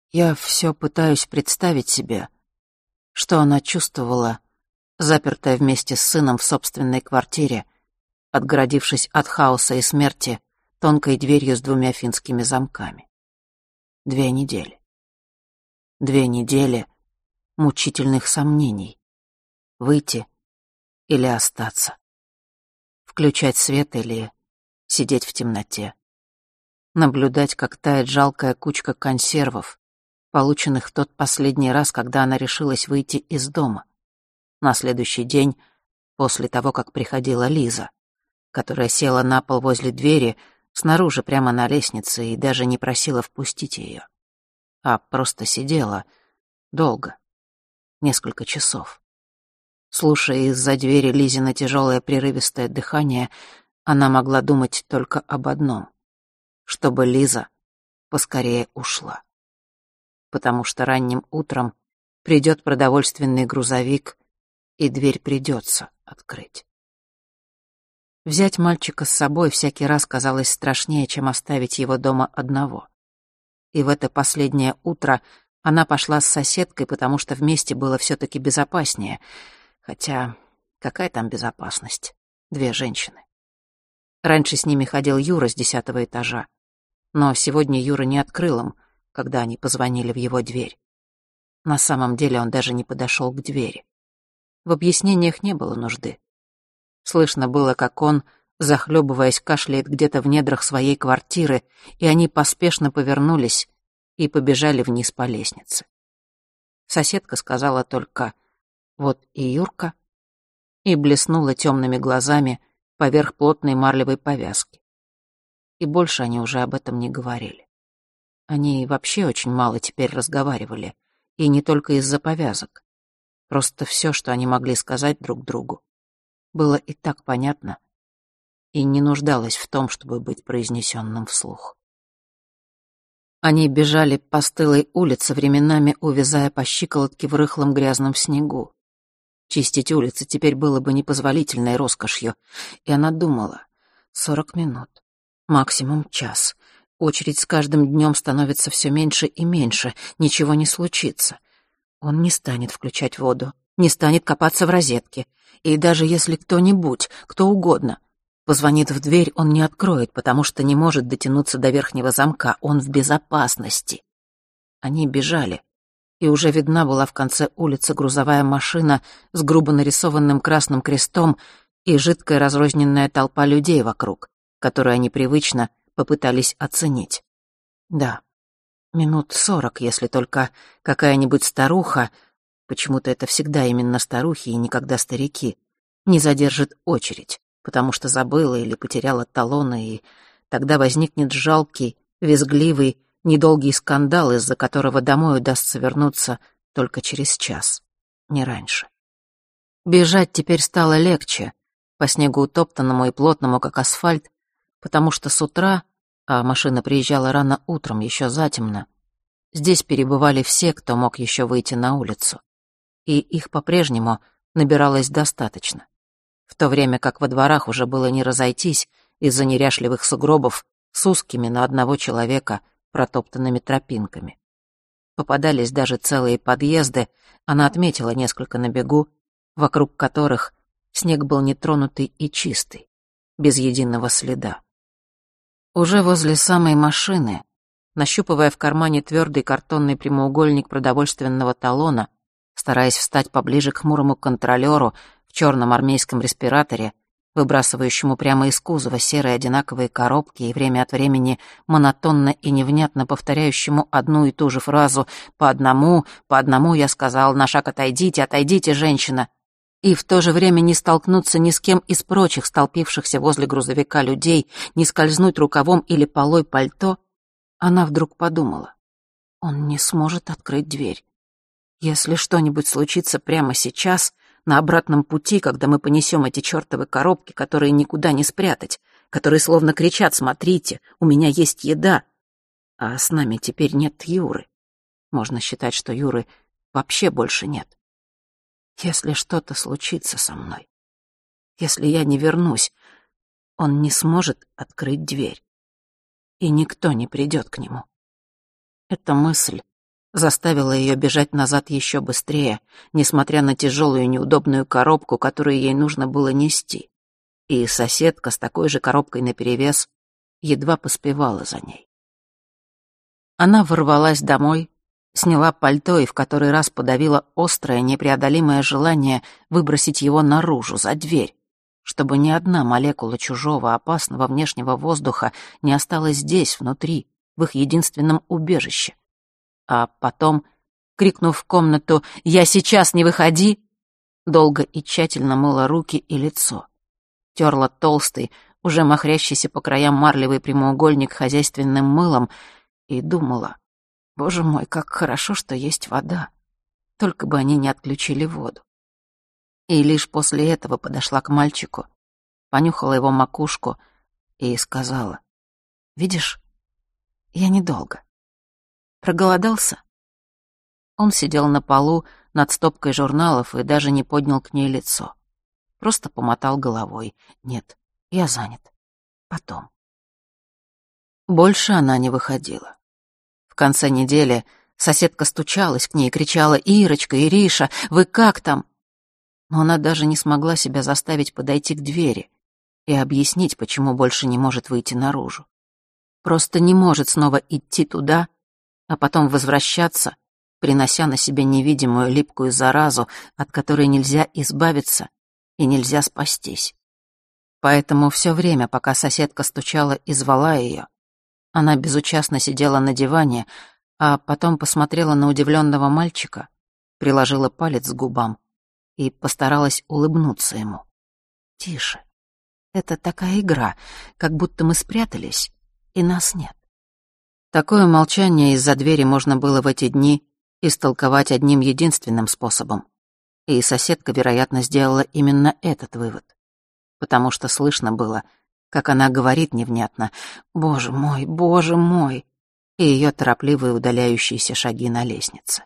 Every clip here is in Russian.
Я все пытаюсь представить себе, что она чувствовала, запертая вместе с сыном в собственной квартире, отгородившись от хаоса и смерти тонкой дверью с 2 финскими замками. 2 недели. 2 недели мучительных сомнений. Выйти или остаться. Включать свет или сидеть в темноте. Наблюдать, как тает жалкая кучка консервов, полученных в тот последний раз, когда она решилась выйти из дома. На следующий день, после того, как приходила Лиза, которая села на пол возле двери, снаружи прямо на лестнице, и даже не просила впустить ее, а просто сидела долго, несколько часов. Слушая из-за двери Лизино тяжелое прерывистое дыхание, она могла думать только об одном — чтобы Лиза поскорее ушла. Потому что ранним утром придет продовольственный грузовик, и дверь придется открыть. Взять мальчика с собой всякий раз казалось страшнее, чем оставить его дома одного. И в это последнее утро она пошла с соседкой, потому что вместе было все-таки безопаснее. Хотя какая там безопасность? 2 женщины. Раньше с ними ходил Юра с 10-го этажа. Но сегодня Юра не открыл им, когда они позвонили в его дверь. На самом деле он даже не подошел к двери. В объяснениях не было нужды. Слышно было, как он, захлебываясь, кашляет где-то в недрах своей квартиры, и они поспешно повернулись и побежали вниз по лестнице. Соседка сказала только «вот и Юрка» и блеснула темными глазами поверх плотной марлевой повязки. И больше они уже об этом не говорили. Они вообще очень мало теперь разговаривали, и не только из-за повязок. Просто все, что они могли сказать друг другу, было и так понятно, и не нуждалось в том, чтобы быть произнесенным вслух. Они бежали по стылой улице, временами увязая по щиколотке в рыхлом грязном снегу. Чистить улицы теперь было бы непозволительной роскошью, и она думала: 40 минут, максимум час. Очередь с каждым днем становится все меньше и меньше, ничего не случится. Он не станет включать воду, не станет копаться в розетке. И даже если кто-нибудь, кто угодно, позвонит в дверь, он не откроет, потому что не может дотянуться до верхнего замка, он в безопасности. Они бежали, и уже видна была в конце улицы грузовая машина с грубо нарисованным красным крестом и жидкая разрозненная толпа людей вокруг, которую они привычно попытались оценить. Да, минут 40, если только какая-нибудь старуха, почему-то это всегда именно старухи и никогда старики, не задержит очередь, потому что забыла или потеряла талоны, и тогда возникнет жалкий, визгливый, недолгий скандал, из-за которого домой удастся вернуться только через час, не раньше. Бежать теперь стало легче, по снегу утоптанному и плотному, как асфальт, потому что с утра, а машина приезжала рано утром, еще затемно, здесь перебывали все, кто мог еще выйти на улицу, и их по-прежнему набиралось достаточно, в то время как во дворах уже было не разойтись из-за неряшливых сугробов с узкими на одного человека протоптанными тропинками. Попадались даже целые подъезды, она отметила несколько на бегу, вокруг которых снег был нетронутый и чистый, без единого следа. Уже возле самой машины, нащупывая в кармане твердый картонный прямоугольник продовольственного талона, стараясь встать поближе к хмурому контролёру в черном армейском респираторе, выбрасывающему прямо из кузова серые одинаковые коробки и время от времени монотонно и невнятно повторяющему одну и ту же фразу по одному, я сказал, на шаг отойдите, отойдите, женщина», и в то же время не столкнуться ни с кем из прочих столпившихся возле грузовика людей, не скользнуть рукавом или полой пальто, она вдруг подумала: он не сможет открыть дверь. Если что-нибудь случится прямо сейчас, на обратном пути, когда мы понесем эти чертовы коробки, которые никуда не спрятать, которые словно кричат: «Смотрите, у меня есть еда», а с нами теперь нет Юры. Можно считать, что Юры вообще больше нет. Если что-то случится со мной, если я не вернусь, он не сможет открыть дверь, и никто не придет к нему. Эта мысль заставило ее бежать назад еще быстрее, несмотря на тяжелую и неудобную коробку, которую ей нужно было нести. И соседка с такой же коробкой наперевес едва поспевала за ней. Она ворвалась домой, сняла пальто и в который раз подавила острое, непреодолимое желание выбросить его наружу, за дверь, чтобы ни одна молекула чужого, опасного внешнего воздуха не осталась здесь, внутри, в их единственном убежище. А потом, крикнув в комнату «Я сейчас, не выходи!», долго и тщательно мыла руки и лицо. Терла толстый, уже махрящийся по краям марлевый прямоугольник хозяйственным мылом и думала: «Боже мой, как хорошо, что есть вода. Только бы они не отключили воду». И лишь после этого подошла к мальчику, понюхала его макушку и сказала: «Видишь, я недолго. Проголодался?» Он сидел на полу над стопкой журналов и даже не поднял к ней лицо. Просто помотал головой. «Нет, я занят. Потом». Больше она не выходила. В конце недели соседка стучалась к ней и кричала: «Ирочка, Ириша, вы как там?» Но она даже не смогла себя заставить подойти к двери и объяснить, почему больше не может выйти наружу. Просто не может снова идти туда, а потом возвращаться, принося на себе невидимую липкую заразу, от которой нельзя избавиться и нельзя спастись. Поэтому все время, пока соседка стучала и звала ее, она безучастно сидела на диване, а потом посмотрела на удивленного мальчика, приложила палец к губам и постаралась улыбнуться ему. «Тише. Это такая игра, как будто мы спрятались, и нас нет». Такое молчание из-за двери можно было в эти дни истолковать одним единственным способом. И соседка, вероятно, сделала именно этот вывод. Потому что слышно было, как она говорит невнятно: «Боже мой», и ее торопливые удаляющиеся шаги на лестнице.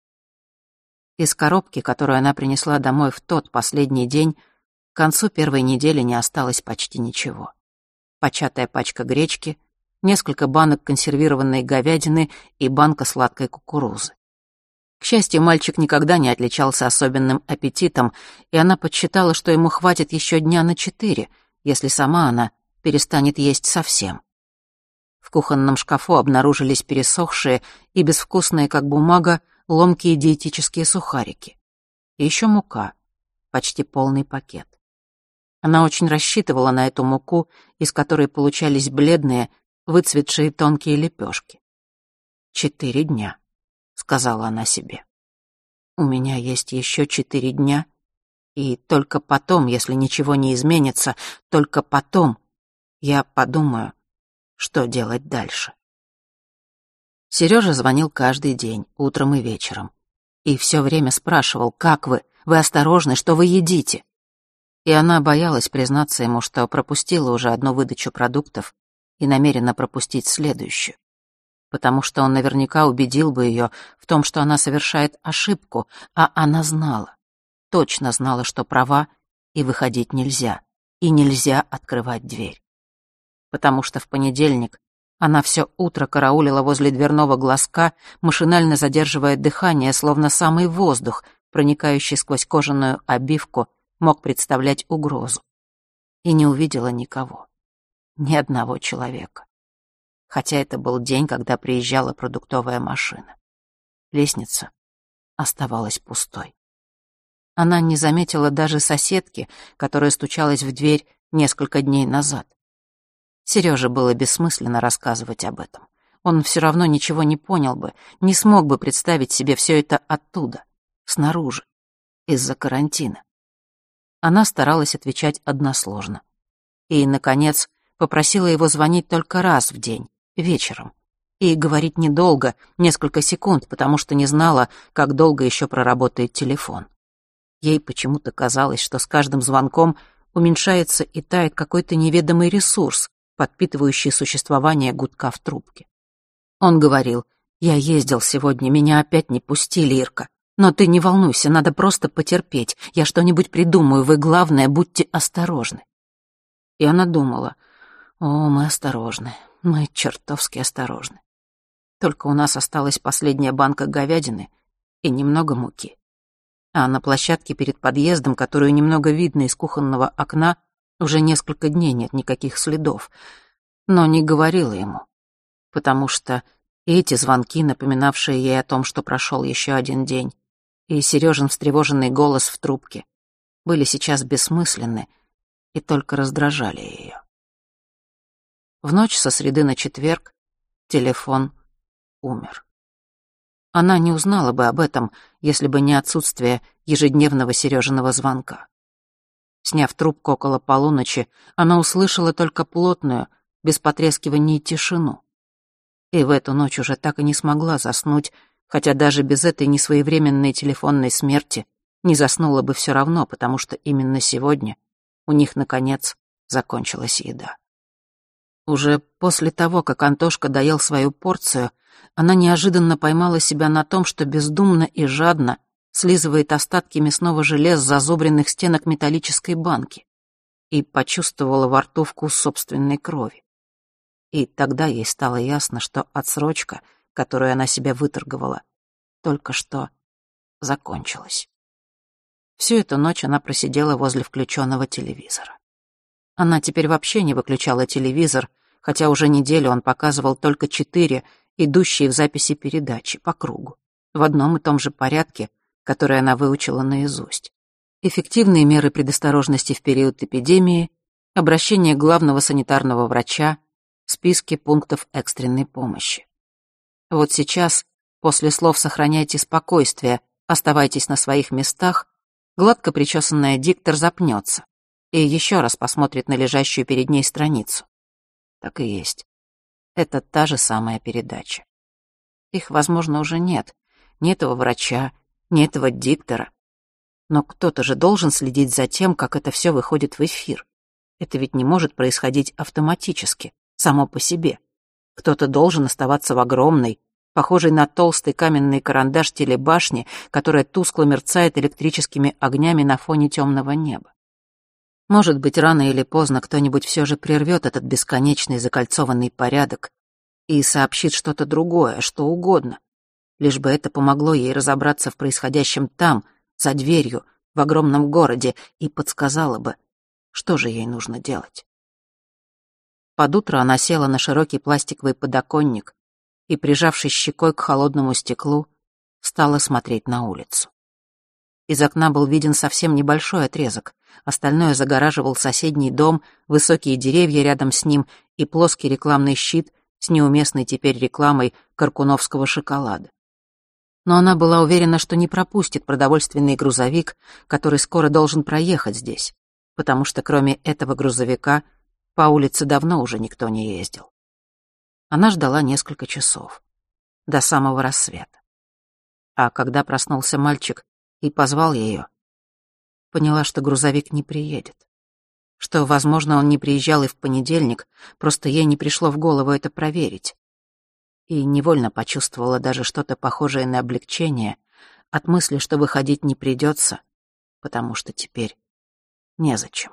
Из коробки, которую она принесла домой в тот последний день, к концу первой недели не осталось почти ничего. Початая пачка гречки, несколько банок консервированной говядины и банка сладкой кукурузы. К счастью, мальчик никогда не отличался особенным аппетитом, и она подсчитала, что ему хватит еще дня на 4, если сама она перестанет есть совсем. В кухонном шкафу обнаружились пересохшие и безвкусные, как бумага, ломкие диетические сухарики. И еще мука, почти полный пакет. Она очень рассчитывала на эту муку, из которой получались бледные, выцветшие тонкие лепешки. 4 дня. — сказала она себе. «У меня есть еще 4 дня, и только потом, если ничего не изменится, только потом я подумаю, что делать дальше». Сережа звонил каждый день, утром и вечером, и все время спрашивал: «Как вы? Вы осторожны? Что вы едите?» И она боялась признаться ему, что пропустила уже одну выдачу продуктов и намерена пропустить следующую, потому что он наверняка убедил бы ее в том, что она совершает ошибку, а она знала, точно знала, что права, и выходить нельзя, и нельзя открывать дверь. Потому что в понедельник она все утро караулила возле дверного глазка, машинально задерживая дыхание, словно самый воздух, проникающий сквозь кожаную обивку, мог представлять угрозу. И не увидела никого, ни одного человека. Хотя это был день, когда приезжала продуктовая машина. Лестница оставалась пустой. Она не заметила даже соседки, которая стучалась в дверь несколько дней назад. Серёже было бессмысленно рассказывать об этом. Он все равно ничего не понял бы, не смог бы представить себе все это оттуда, снаружи, из-за карантина. Она старалась отвечать односложно. И, наконец, попросила его звонить только раз в день, вечером, и говорить недолго, несколько секунд, потому что не знала, как долго еще проработает телефон. Ей почему-то казалось, что с каждым звонком уменьшается и тает какой-то неведомый ресурс, подпитывающий существование гудка в трубке. Он говорил: «Я ездил сегодня, меня опять не пустили, Ирка. Но ты не волнуйся, надо просто потерпеть. Я что-нибудь придумаю, вы, главное, будьте осторожны». И она думала: «О, мы осторожны, мы чертовски осторожны». Только у нас осталась последняя банка говядины и немного муки. А на площадке перед подъездом, которую немного видно из кухонного окна, уже несколько дней нет никаких следов. Но не говорила ему, потому что и эти звонки, напоминавшие ей о том, что прошел еще один день, и Сережин встревоженный голос в трубке были сейчас бессмысленны и только раздражали ее. В ночь со среды на четверг телефон умер. Она не узнала бы об этом, если бы не отсутствие ежедневного Сережиного звонка. Сняв трубку около полуночи, она услышала только плотную, без потрескивания тишину. И в эту ночь уже так и не смогла заснуть, хотя даже без этой несвоевременной телефонной смерти не заснула бы все равно, потому что именно сегодня у них, наконец, закончилась еда. Уже после того, как Антошка доел свою порцию, она неожиданно поймала себя на том, что бездумно и жадно слизывает остатки мясного желе с зазубренных стенок металлической банки и почувствовала во рту вкус собственной крови. И тогда ей стало ясно, что отсрочка, которую она себя выторговала, только что закончилась. Всю эту ночь она просидела возле включенного телевизора. Она теперь вообще не выключала телевизор, хотя уже неделю он показывал только 4 идущие в записи передачи по кругу, в одном и том же порядке, который она выучила наизусть. Эффективные меры предосторожности в период эпидемии, обращение главного санитарного врача, списки пунктов экстренной помощи. Вот сейчас, после слов «сохраняйте спокойствие», «оставайтесь на своих местах», гладко причесанная диктор запнется и еще раз посмотрит на лежащую перед ней страницу. Так и есть. Это та же самая передача. Их, возможно, уже нет. Ни этого врача, ни этого диктора. Но кто-то же должен следить за тем, как это все выходит в эфир. Это ведь не может происходить автоматически, само по себе. Кто-то должен оставаться в огромной, похожей на толстый каменный карандаш телебашни, которая тускло мерцает электрическими огнями на фоне темного неба. Может быть, рано или поздно кто-нибудь все же прервет этот бесконечный закольцованный порядок и сообщит что-то другое, что угодно, лишь бы это помогло ей разобраться в происходящем там, за дверью, в огромном городе, и подсказало бы, что же ей нужно делать. Под утро она села на широкий пластиковый подоконник и, прижавшись щекой к холодному стеклу, стала смотреть на улицу. Из окна был виден совсем небольшой отрезок, остальное загораживал соседний дом, высокие деревья рядом с ним и плоский рекламный щит с неуместной теперь рекламой каркуновского шоколада. Но она была уверена, что не пропустит продовольственный грузовик, который скоро должен проехать здесь, потому что кроме этого грузовика по улице давно уже никто не ездил. Она ждала несколько часов, до самого рассвета. А когда проснулся мальчик и позвал ее, поняла, что грузовик не приедет, что, возможно, он не приезжал и в понедельник, просто ей не пришло в голову это проверить. И невольно почувствовала даже что-то похожее на облегчение от мысли, что выходить не придется, потому что теперь незачем.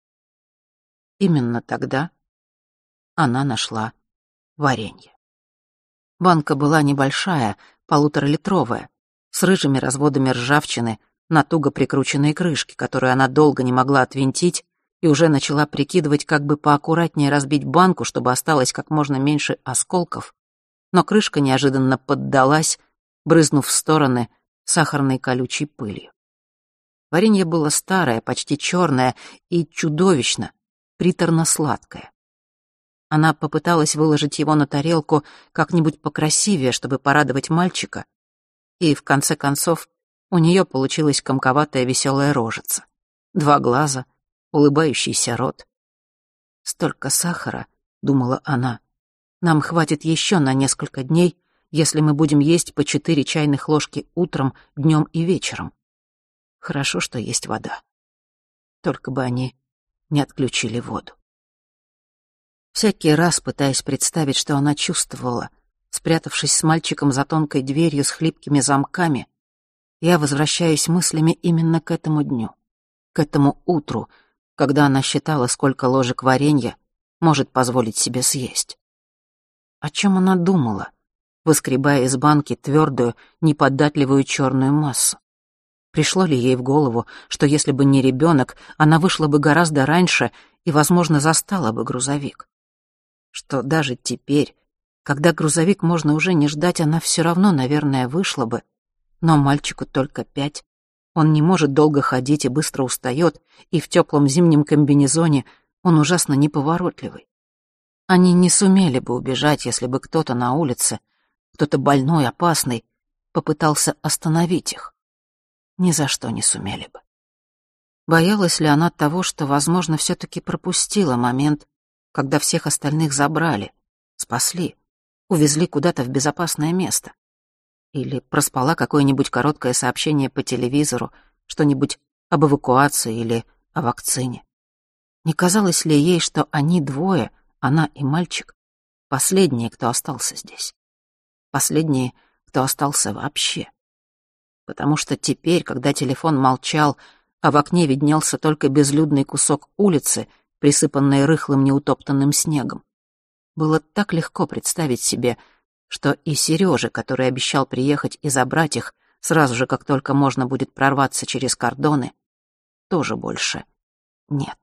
Именно тогда она нашла варенье. Банка была небольшая, 1,5-литровая, с рыжими разводами ржавчины на туго прикрученной крышке, которую она долго не могла отвинтить, и уже начала прикидывать, как бы поаккуратнее разбить банку, чтобы осталось как можно меньше осколков, но крышка неожиданно поддалась, брызнув в стороны сахарной колючей пылью. Варенье было старое, почти черное и чудовищно, приторно-сладкое. Она попыталась выложить его на тарелку как-нибудь покрасивее, чтобы порадовать мальчика, и, в конце концов, у нее получилась комковатая веселая рожица. 2 глаза, улыбающийся рот. «Столько сахара», — думала она, — «нам хватит еще на несколько дней, если мы будем есть по 4 чайных ложки утром, днем и вечером. Хорошо, что есть вода. Только бы они не отключили воду». Всякий раз, пытаясь представить, что она чувствовала, спрятавшись с мальчиком за тонкой дверью с хлипкими замками, я возвращаюсь мыслями именно к этому дню, к этому утру, когда она считала, сколько ложек варенья может позволить себе съесть. О чем она думала, выскребая из банки твердую, неподатливую черную массу. Пришло ли ей в голову, что если бы не ребенок, она вышла бы гораздо раньше и, возможно, застала бы грузовик? Что даже теперь, когда грузовик можно уже не ждать, она все равно, наверное, вышла бы. Но мальчику только 5. Он не может долго ходить и быстро устает, и в теплом зимнем комбинезоне он ужасно неповоротливый. Они не сумели бы убежать, если бы кто-то на улице, кто-то больной, опасный, попытался остановить их. Ни за что не сумели бы. Боялась ли она того, что, возможно, все-таки пропустила момент, когда всех остальных забрали, спасли, увезли куда-то в безопасное место? Или проспала какое-нибудь короткое сообщение по телевизору, что-нибудь об эвакуации или о вакцине? Не казалось ли ей, что они двое, она и мальчик, последние, кто остался здесь? Последние, кто остался вообще? Потому что теперь, когда телефон молчал, а в окне виднелся только безлюдный кусок улицы, присыпанный рыхлым неутоптанным снегом, было так легко представить себе, что и Серёже, который обещал приехать и забрать их сразу же, как только можно будет прорваться через кордоны, тоже больше нет.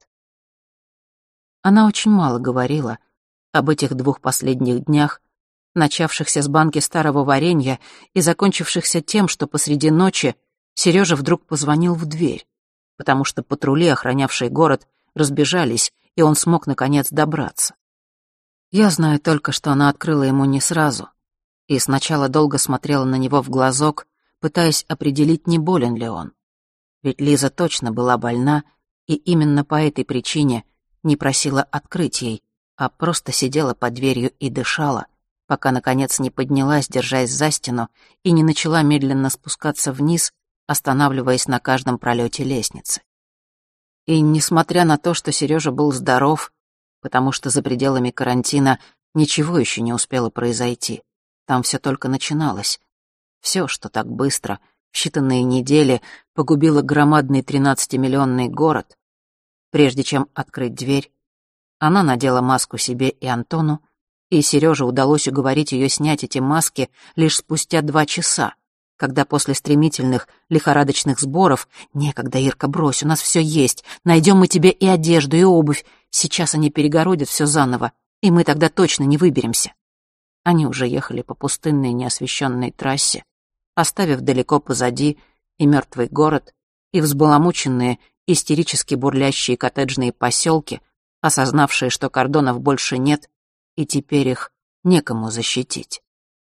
Она очень мало говорила об этих 2 последних днях, начавшихся с банки старого варенья и закончившихся тем, что посреди ночи Серёжа вдруг позвонил в дверь, потому что патрули, охранявшие город, разбежались, и он смог, наконец, добраться. Я знаю только, что она открыла ему не сразу, и сначала долго смотрела на него в глазок, пытаясь определить, не болен ли он. Ведь Лиза точно была больна, и именно по этой причине не просила открыть ей, а просто сидела под дверью и дышала, пока, наконец, не поднялась, держась за стену, и не начала медленно спускаться вниз, останавливаясь на каждом пролете лестницы. И несмотря на то, что Серёжа был здоров, потому что за пределами карантина ничего еще не успело произойти, там все только начиналось. Все, что так быстро, в считанные недели, погубило громадный 13-миллионный город. Прежде чем открыть дверь, она надела маску себе и Антону, и Серёже удалось уговорить её снять эти маски лишь спустя 2 часа, когда после стремительных лихорадочных сборов «Некогда, Ирка, брось, у нас всё есть, найдём мы тебе и одежду, и обувь, сейчас они перегородят всё заново, и мы тогда точно не выберемся». Они уже ехали по пустынной неосвещенной трассе, оставив далеко позади и мертвый город, и взбаламученные, истерически бурлящие коттеджные поселки, осознавшие, что кордонов больше нет, и теперь их некому защитить.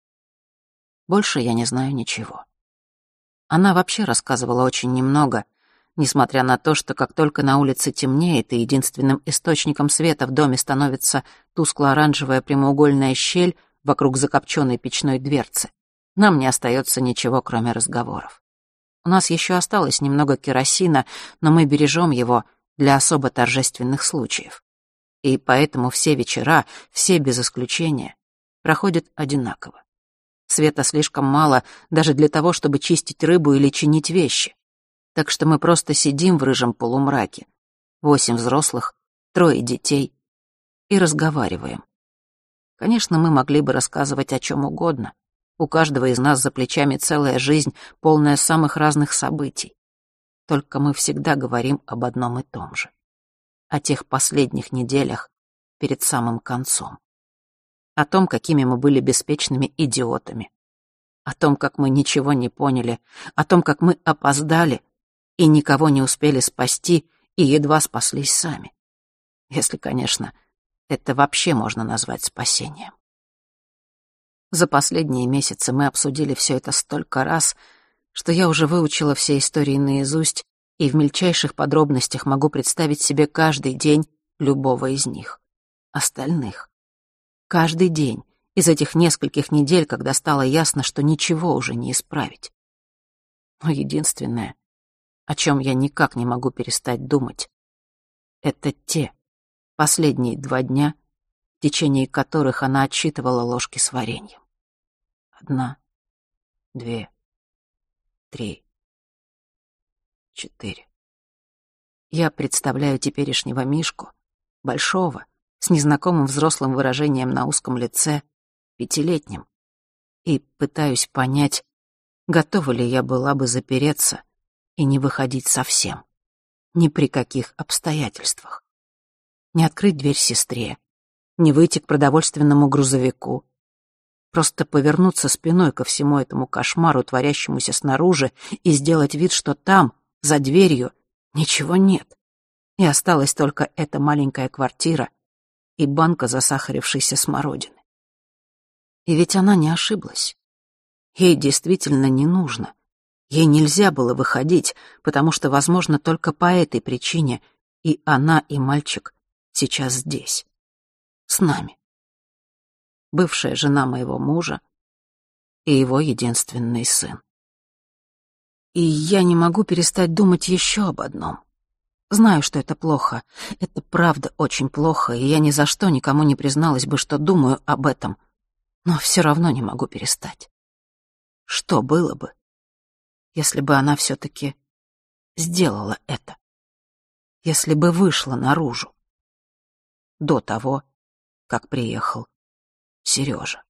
Больше я не знаю ничего. Она вообще рассказывала очень немного, несмотря на то, что как только на улице темнеет и единственным источником света в доме становится тускло-оранжевая прямоугольная щель вокруг закопченной печной дверцы, нам не остается ничего, кроме разговоров. У нас еще осталось немного керосина, но мы бережем его для особо торжественных случаев. И поэтому все вечера, все без исключения, проходят одинаково. Света слишком мало даже для того, чтобы чистить рыбу или чинить вещи. Так что мы просто сидим в рыжем полумраке, 8 взрослых, 3 детей, и разговариваем. Конечно, мы могли бы рассказывать о чем угодно. У каждого из нас за плечами целая жизнь, полная самых разных событий. Только мы всегда говорим об одном и том же. О тех последних неделях перед самым концом. О том, какими мы были беспечными идиотами. О том, как мы ничего не поняли. О том, как мы опоздали и никого не успели спасти и едва спаслись сами. Если, конечно, это вообще можно назвать спасением. За последние месяцы мы обсудили все это столько раз, что я уже выучила все истории наизусть и в мельчайших подробностях могу представить себе каждый день любого из них. Остальных. Каждый день из этих нескольких недель, когда стало ясно, что ничего уже не исправить. Но единственное, о чем я никак не могу перестать думать, это те последние 2 дня, в течение которых она отсчитывала ложки с вареньем. 1, 2, 3, 4. Я представляю теперешнего Мишку, большого, с незнакомым взрослым выражением на узком лице, 5-летним. и пытаюсь понять, готова ли я была бы запереться и не выходить совсем. Ни при каких обстоятельствах. Не открыть дверь сестре, не выйти к продовольственному грузовику. Просто повернуться спиной ко всему этому кошмару, творящемуся снаружи, и сделать вид, что там, за дверью, ничего нет. И осталась только эта маленькая квартира и банка засахарившейся смородины. И ведь она не ошиблась. Ей действительно не нужно. Ей нельзя было выходить, потому что, возможно, только по этой причине и она, и мальчик сейчас здесь, с нами. Бывшая жена моего мужа и его единственный сын. И я не могу перестать думать еще об одном. Знаю, что это плохо. Это правда очень плохо, и я ни за что никому не призналась бы, что думаю об этом. Но все равно не могу перестать. Что было бы, если бы она все-таки сделала это? Если бы вышла наружу? До того, как приехал Сережа.